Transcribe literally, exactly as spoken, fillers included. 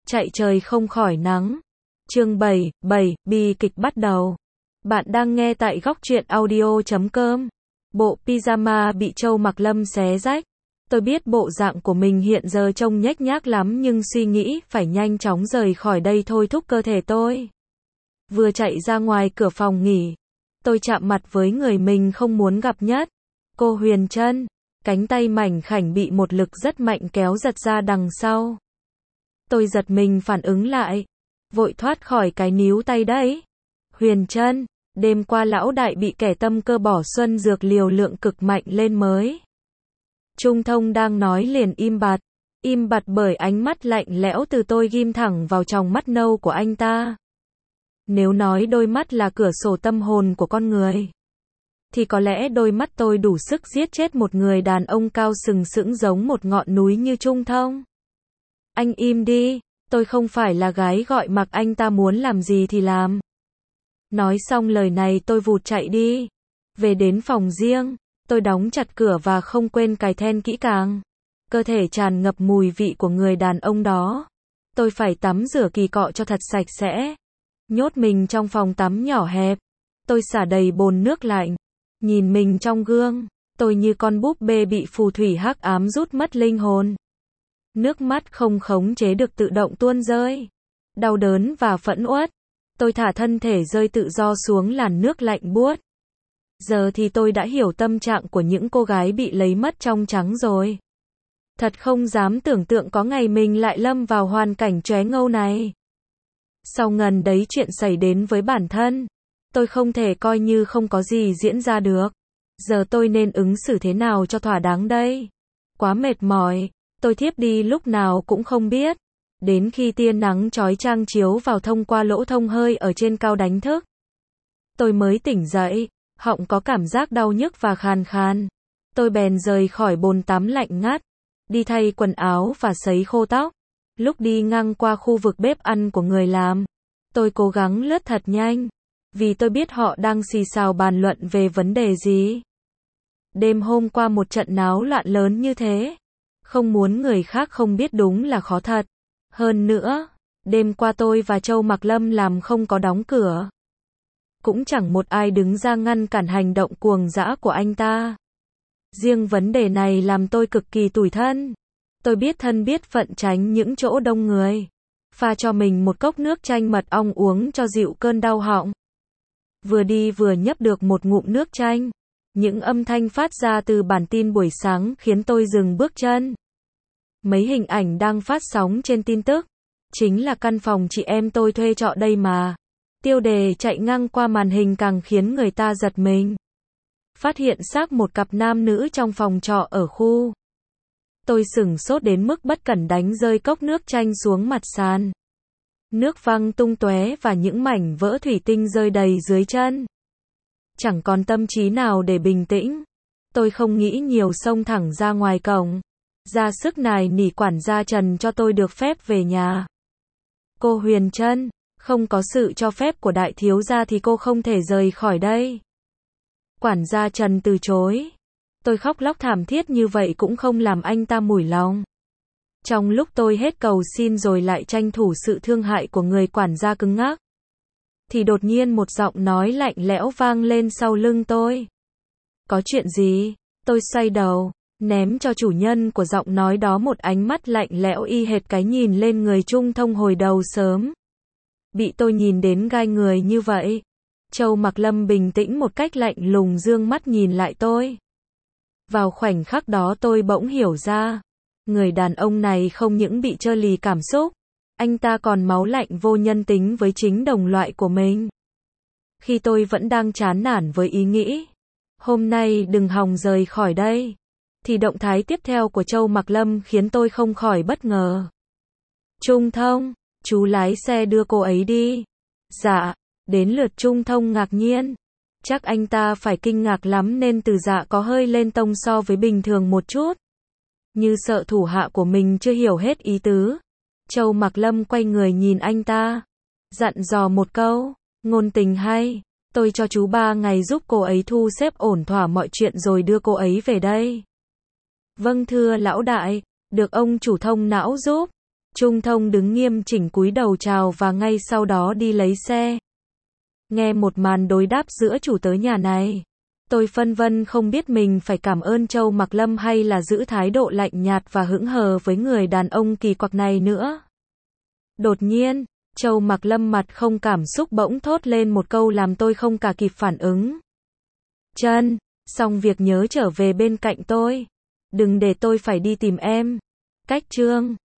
Chạy trời không khỏi nắng. Chương bảy, bảy, bi kịch bắt đầu. Bạn đang nghe tại góc truyện audio chấm com. Bộ pyjama bị Châu Mặc Lâm xé rách. Tôi biết bộ dạng của mình hiện giờ trông nhếch nhác lắm nhưng suy nghĩ phải nhanh chóng rời khỏi đây thôi thúc cơ thể tôi. Vừa chạy ra ngoài cửa phòng nghỉ, tôi chạm mặt với người mình không muốn gặp nhất. Cô Huyền Trân, cánh tay mảnh khảnh bị một lực rất mạnh kéo giật ra đằng sau. Tôi giật mình phản ứng lại, vội thoát khỏi cái níu tay đấy. Huyền Trân, đêm qua lão đại bị kẻ tâm cơ bỏ xuân dược liều lượng cực mạnh lên mới. Trung Thông đang nói liền im bặt, im bặt bởi ánh mắt lạnh lẽo từ tôi ghim thẳng vào tròng mắt nâu của anh ta. Nếu nói đôi mắt là cửa sổ tâm hồn của con người, thì có lẽ đôi mắt tôi đủ sức giết chết một người đàn ông cao sừng sững giống một ngọn núi như Trung Thông. Anh im đi, tôi không phải là gái gọi mặc anh ta muốn làm gì thì làm. Nói xong lời này tôi vụt chạy đi. Về đến phòng riêng, tôi đóng chặt cửa và không quên cài then kỹ càng. Cơ thể tràn ngập mùi vị của người đàn ông đó. Tôi phải tắm rửa kỳ cọ cho thật sạch sẽ. Nhốt mình trong phòng tắm nhỏ hẹp. Tôi xả đầy bồn nước lạnh. Nhìn mình trong gương, tôi như con búp bê bị phù thủy hắc ám rút mất linh hồn. Nước mắt không khống chế được tự động tuôn rơi. Đau đớn và phẫn uất. Tôi thả thân thể rơi tự do xuống làn nước lạnh buốt. Giờ thì tôi đã hiểu tâm trạng của những cô gái bị lấy mất trong trắng rồi. Thật không dám tưởng tượng có ngày mình lại lâm vào hoàn cảnh chóe ngâu này. Sau ngần đấy chuyện xảy đến với bản thân, tôi không thể coi như không có gì diễn ra được. Giờ tôi nên ứng xử thế nào cho thỏa đáng đây? Quá mệt mỏi, tôi thiếp đi lúc nào cũng không biết. Đến khi tia nắng chói chang chiếu vào thông qua lỗ thông hơi ở trên cao đánh thức, tôi mới tỉnh dậy, họng có cảm giác đau nhức và khàn khàn. Tôi bèn rời khỏi bồn tắm lạnh ngắt, đi thay quần áo và sấy khô tóc. Lúc đi ngang qua khu vực bếp ăn của người làm, tôi cố gắng lướt thật nhanh, vì tôi biết họ đang xì xào bàn luận về vấn đề gì. Đêm hôm qua một trận náo loạn lớn như thế, không muốn người khác không biết đúng là khó thật. Hơn nữa, đêm qua tôi và Châu Mặc Lâm làm không có đóng cửa. Cũng chẳng một ai đứng ra ngăn cản hành động cuồng dã của anh ta. Riêng vấn đề này làm tôi cực kỳ tủi thân. Tôi biết thân biết phận tránh những chỗ đông người. Pha cho mình một cốc nước chanh mật ong uống cho dịu cơn đau họng. Vừa đi vừa nhấp được một ngụm nước chanh. Những âm thanh phát ra từ bản tin buổi sáng khiến tôi dừng bước chân. Mấy hình ảnh đang phát sóng trên tin tức. Chính là căn phòng chị em tôi thuê trọ đây mà. Tiêu đề chạy ngang qua màn hình càng khiến người ta giật mình. Phát hiện xác một cặp nam nữ trong phòng trọ ở khu. Tôi sửng sốt đến mức bất cẩn đánh rơi cốc nước chanh xuống mặt sàn. Nước văng tung tóe và những mảnh vỡ thủy tinh rơi đầy dưới chân. Chẳng còn tâm trí nào để bình tĩnh. Tôi không nghĩ nhiều xông thẳng ra ngoài cổng. Ra sức nài nỉ quản gia Trần cho tôi được phép về nhà. Cô Huyền Trân, không có sự cho phép của đại thiếu gia thì cô không thể rời khỏi đây. Quản gia Trần từ chối. Tôi khóc lóc thảm thiết như vậy cũng không làm anh ta mủi lòng. Trong lúc tôi hết cầu xin rồi lại tranh thủ sự thương hại của người quản gia cứng ngắc, thì đột nhiên một giọng nói lạnh lẽo vang lên sau lưng tôi. Có chuyện gì? Tôi xoay đầu, ném cho chủ nhân của giọng nói đó một ánh mắt lạnh lẽo y hệt cái nhìn lên người Trung Thông hồi đầu sớm. Bị tôi nhìn đến gai người như vậy, Châu Mặc Lâm bình tĩnh một cách lạnh lùng dương mắt nhìn lại tôi. Vào khoảnh khắc đó tôi bỗng hiểu ra, người đàn ông này không những bị trơ lì cảm xúc, anh ta còn máu lạnh vô nhân tính với chính đồng loại của mình. Khi tôi vẫn đang chán nản với ý nghĩ, hôm nay đừng hòng rời khỏi đây, thì động thái tiếp theo của Châu Mặc Lâm khiến tôi không khỏi bất ngờ. Trung Thông, chú lái xe đưa cô ấy đi. Dạ, đến lượt Trung Thông ngạc nhiên. Chắc anh ta phải kinh ngạc lắm nên từ dạ có hơi lên tông so với bình thường một chút. Như sợ thủ hạ của mình chưa hiểu hết ý tứ. Châu Mặc Lâm quay người nhìn anh ta, dặn dò một câu, ngôn tình hay, tôi cho chú ba ngày giúp cô ấy thu xếp ổn thỏa mọi chuyện rồi đưa cô ấy về đây. Vâng thưa lão đại, được ông chủ thông não giúp. Trung Thông đứng nghiêm chỉnh cúi đầu chào và ngay sau đó đi lấy xe. Nghe một màn đối đáp giữa chủ tớ nhà này, tôi phân vân không biết mình phải cảm ơn Châu Mặc Lâm hay là giữ thái độ lạnh nhạt và hững hờ với người đàn ông kỳ quặc này nữa. Đột nhiên, Châu Mặc Lâm mặt không cảm xúc bỗng thốt lên một câu làm tôi không cả kịp phản ứng. Trân, xong việc nhớ trở về bên cạnh tôi. Đừng để tôi phải đi tìm em. Cách chương